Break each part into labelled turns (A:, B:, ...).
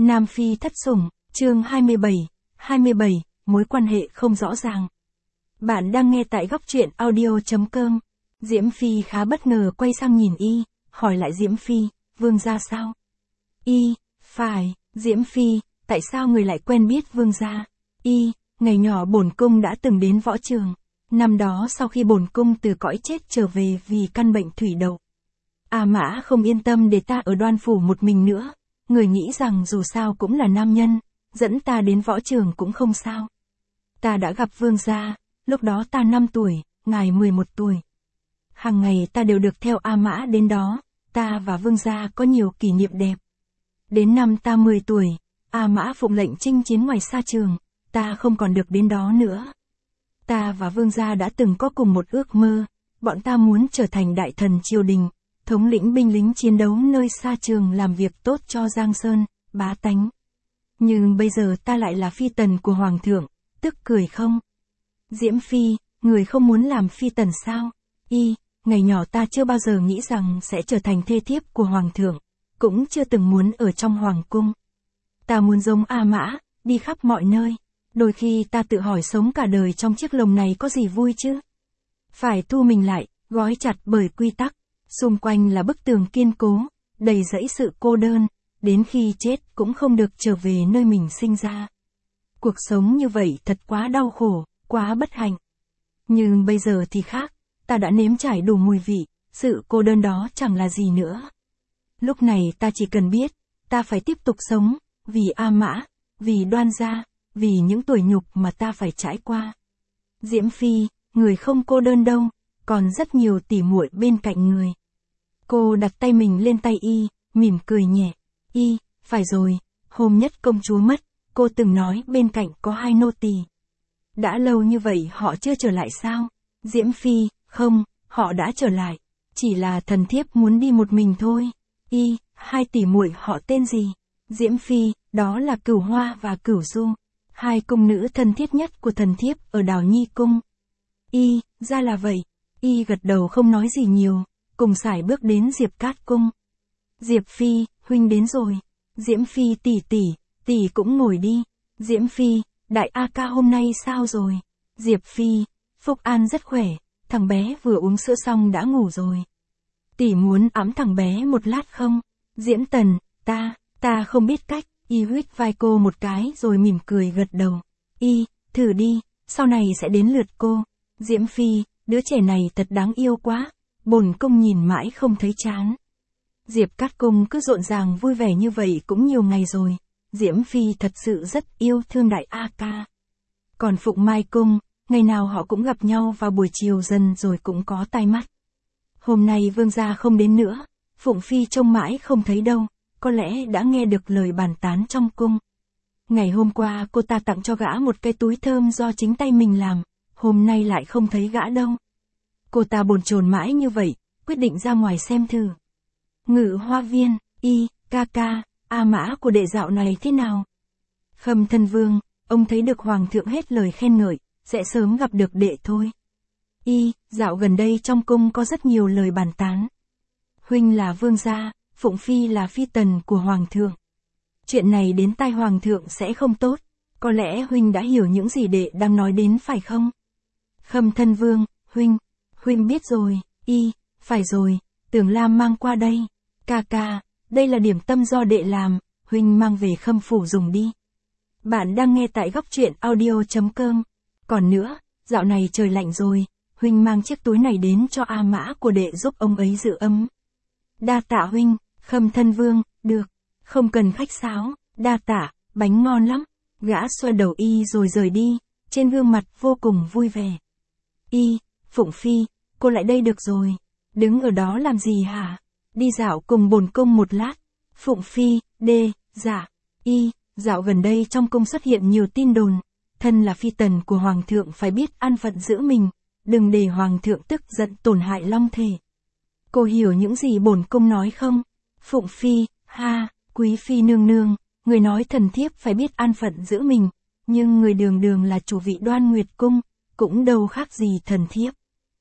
A: Nam Phi thất sủng, chương 27, mối quan hệ không rõ ràng. Bạn đang nghe tại góc truyện audio.com. Diễm Phi khá bất ngờ quay sang nhìn Y, hỏi lại Diễm Phi, Vương gia sao? Y, phải, Diễm Phi, tại sao người lại quen biết Vương gia? Y, ngày nhỏ bổn cung đã từng đến võ trường. Năm đó sau khi bổn cung từ cõi chết trở về vì căn bệnh thủy đậu. A Mã không yên tâm để ta ở Đoan phủ một mình nữa. Người nghĩ rằng dù sao cũng là nam nhân, dẫn ta đến võ trường cũng không sao. Ta đã gặp Vương gia, lúc đó ta 5 tuổi, ngài 11 tuổi. Hàng ngày ta đều được theo A Mã đến đó, ta và Vương gia có nhiều kỷ niệm đẹp. Đến năm ta 10 tuổi, A Mã phụng lệnh chinh chiến ngoài xa trường, ta không còn được đến đó nữa. Ta và Vương gia đã từng có cùng một ước mơ, bọn ta muốn trở thành đại thần triều đình, thống lĩnh binh lính chiến đấu nơi xa trường làm việc tốt cho Giang Sơn, bá tánh. Nhưng bây giờ ta lại là phi tần của Hoàng thượng, tức cười không? Diễm Phi, người không muốn làm phi tần sao? Y, ngày nhỏ ta chưa bao giờ nghĩ rằng sẽ trở thành thê thiếp của Hoàng thượng, cũng chưa từng muốn ở trong Hoàng cung. Ta muốn giống A Mã, đi khắp mọi nơi. Đôi khi ta tự hỏi sống cả đời trong chiếc lồng này có gì vui chứ? Phải thu mình lại, gói chặt bởi quy tắc. Xung quanh là bức tường kiên cố, đầy rẫy sự cô đơn, đến khi chết cũng không được trở về nơi mình sinh ra. Cuộc sống như vậy thật quá đau khổ, quá bất hạnh. Nhưng bây giờ thì khác, ta đã nếm trải đủ mùi vị, sự cô đơn đó chẳng là gì nữa. Lúc này ta chỉ cần biết, ta phải tiếp tục sống, vì A Mã, vì Đoan gia, vì những tuổi nhục mà ta phải trải qua. Diễm Phi, người không cô đơn đâu, còn rất nhiều tỉ muội bên cạnh người. Cô đặt tay mình lên tay Y, mỉm cười nhẹ. Y, phải rồi, hôm nhất công chúa mất, cô từng nói bên cạnh có 2 nô tỳ. Đã lâu như vậy họ chưa trở lại sao? Diễm Phi, không, họ đã trở lại. Chỉ là thần thiếp muốn đi một mình thôi. Y, 2 tỷ muội họ tên gì? Diễm Phi, đó là Cửu Hoa và Cửu Du. 2 cung nữ thân thiết nhất của thần thiếp ở Đào Nhi cung. Y, ra là vậy. Y gật đầu không nói gì nhiều, cùng sải bước đến Diệp Cát cung. Diệp Phi, huynh đến rồi. Diễm Phi tỷ cũng ngồi đi. Diễm Phi, đại A ca hôm nay sao rồi? Diệp Phi, Phúc An rất khỏe, thằng bé vừa uống sữa xong đã ngủ rồi. Tỷ muốn ẵm thằng bé một lát không? Diễm Tần, ta không biết cách. Y huých vai cô một cái rồi mỉm cười gật đầu. Y, thử đi, sau này sẽ đến lượt cô. Diễm Phi, đứa trẻ này thật đáng yêu quá. Bổn cung nhìn mãi không thấy chán. Diệp Cát cung cứ rộn ràng vui vẻ như vậy cũng nhiều ngày rồi. Diễm Phi thật sự rất yêu thương đại A ca. Còn Phụng Mai cung, ngày nào họ cũng gặp nhau vào buổi chiều dần rồi cũng có tai mắt. Hôm nay Vương gia không đến nữa, Phụng Phi trông mãi không thấy đâu, có lẽ đã nghe được lời bàn tán trong cung. Ngày hôm qua cô ta tặng cho gã một cái túi thơm do chính tay mình làm, hôm nay lại không thấy gã đâu. Cô ta bồn chồn mãi như vậy, quyết định ra ngoài xem thử. Ngự Hoa viên, Y, ca, A Mã của đệ dạo này thế nào? Khâm Thân Vương, ông thấy được Hoàng thượng hết lời khen ngợi, sẽ sớm gặp được đệ thôi. Y, dạo gần đây trong cung có rất nhiều lời bàn tán. Huynh là vương gia, Phụng Phi là phi tần của Hoàng thượng. Chuyện này đến tai Hoàng thượng sẽ không tốt, có lẽ huynh đã hiểu những gì đệ đang nói đến phải không? Khâm Thân Vương, huynh biết rồi. Y, phải rồi, Tưởng Lam mang qua đây. Ca, đây là điểm tâm do đệ làm, huynh mang về Khâm phủ dùng đi. Bạn đang nghe tại góc truyện audio.com. Còn nữa, dạo này trời lạnh rồi, huynh mang chiếc túi này đến cho A Mã của đệ giúp ông ấy giữ ấm. Đa tạ huynh. Khâm Thân Vương, được, không cần khách sáo, đa tạ, bánh ngon lắm. Gã xoa đầu Y rồi rời đi, trên gương mặt vô cùng vui vẻ. Y, Phụng Phi, cô lại đây được rồi. Đứng ở đó làm gì hả? Đi dạo cùng bổn cung một lát. Phụng Phi, dạ. Y, dạo gần đây trong cung xuất hiện nhiều tin đồn. Thân là phi tần của Hoàng thượng phải biết an phận giữ mình, đừng để Hoàng thượng tức giận tổn hại long thể. Cô hiểu những gì bổn cung nói không? Phụng Phi, Quý Phi nương nương, người nói thần thiếp phải biết an phận giữ mình, nhưng người đường đường là chủ vị Đoan Nguyệt cung, cũng đâu khác gì thần thiếp.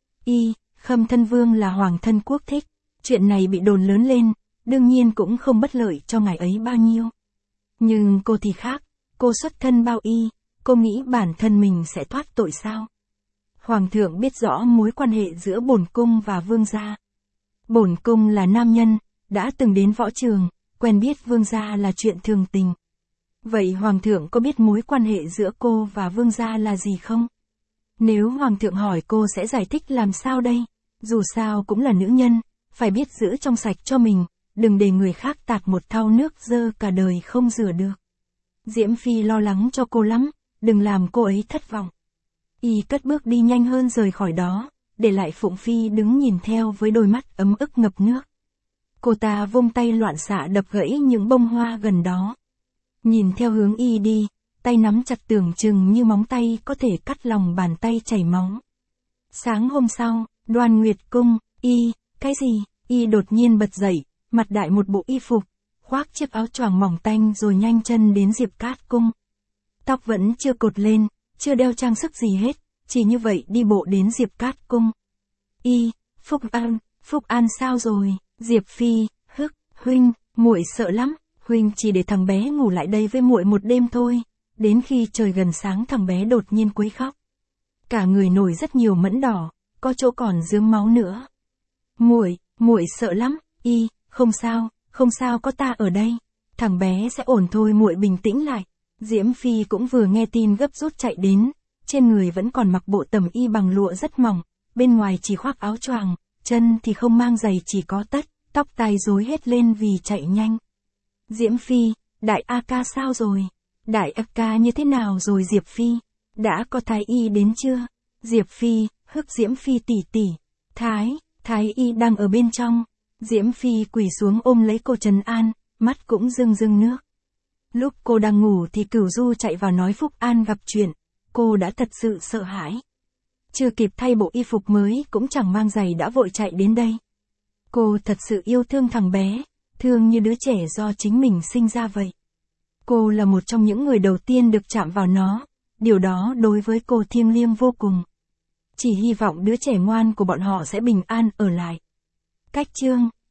A: Y, Khâm Thân Vương là hoàng thân quốc thích, chuyện này bị đồn lớn lên, đương nhiên cũng không bất lợi cho ngài ấy bao nhiêu. Nhưng cô thì khác, cô xuất thân bao y, cô nghĩ bản thân mình sẽ thoát tội sao? Hoàng thượng biết rõ mối quan hệ giữa bổn cung và vương gia. Bổn cung là nam nhân, đã từng đến võ trường, quen biết vương gia là chuyện thường tình. Vậy hoàng thượng có biết mối quan hệ giữa cô và vương gia là gì không? Nếu hoàng thượng hỏi cô sẽ giải thích làm sao đây? Dù sao cũng là nữ nhân, phải biết giữ trong sạch cho mình, đừng để người khác tạt một thau nước dơ cả đời không rửa được. Diễm Phi lo lắng cho cô lắm, đừng làm cô ấy thất vọng. Y cất bước đi nhanh hơn rời khỏi đó, để lại Phụng Phi đứng nhìn theo với đôi mắt ấm ức ngập nước. Cô ta vung tay loạn xạ đập gãy những bông hoa gần đó. Nhìn theo hướng Y đi, tay nắm chặt tưởng chừng như móng tay có thể cắt lòng bàn tay chảy máu. Sáng hôm sau, Đoan Nguyệt cung, cái gì? Y đột nhiên bật dậy, mặt đại một bộ y phục, khoác chiếc áo choàng mỏng tanh rồi nhanh chân đến Diệp Cát cung. Tóc vẫn chưa cột lên, chưa đeo trang sức gì hết, chỉ như vậy đi bộ đến Diệp Cát cung. Phúc An sao rồi? Diệp Phi, huynh, muội sợ lắm, huynh chỉ để thằng bé ngủ lại đây với muội một đêm thôi, đến khi trời gần sáng thằng bé đột nhiên quấy khóc. Cả người nổi rất nhiều mẫn đỏ, có chỗ còn rướm máu nữa. Muội sợ lắm, không sao có ta ở đây, thằng bé sẽ ổn thôi, muội bình tĩnh lại. Diễm Phi cũng vừa nghe tin gấp rút chạy đến, trên người vẫn còn mặc bộ tầm y bằng lụa rất mỏng, bên ngoài chỉ khoác áo choàng, chân thì không mang giày chỉ có tất, tóc tai rối hết lên vì chạy nhanh. Diễm Phi, đại A ca sao rồi? Đại A ca như thế nào rồi Diệp Phi? Đã có thái y đến chưa? Diệp Phi, Diễm Phi tỷ tỷ. Thái y đang ở bên trong. Diễm Phi quỳ xuống ôm lấy cô trấn an, mắt cũng rưng rưng nước. Lúc cô đang ngủ thì Cửu Du chạy vào nói Phúc An gặp chuyện, cô đã thật sự sợ hãi. Chưa kịp thay bộ y phục mới cũng chẳng mang giày đã vội chạy đến đây. Cô thật sự yêu thương thằng bé, thương như đứa trẻ do chính mình sinh ra vậy. Cô là một trong những người đầu tiên được chạm vào nó, điều đó đối với cô thiêng liêng vô cùng. Chỉ hy vọng đứa trẻ ngoan của bọn họ sẽ bình an ở lại. Cách chương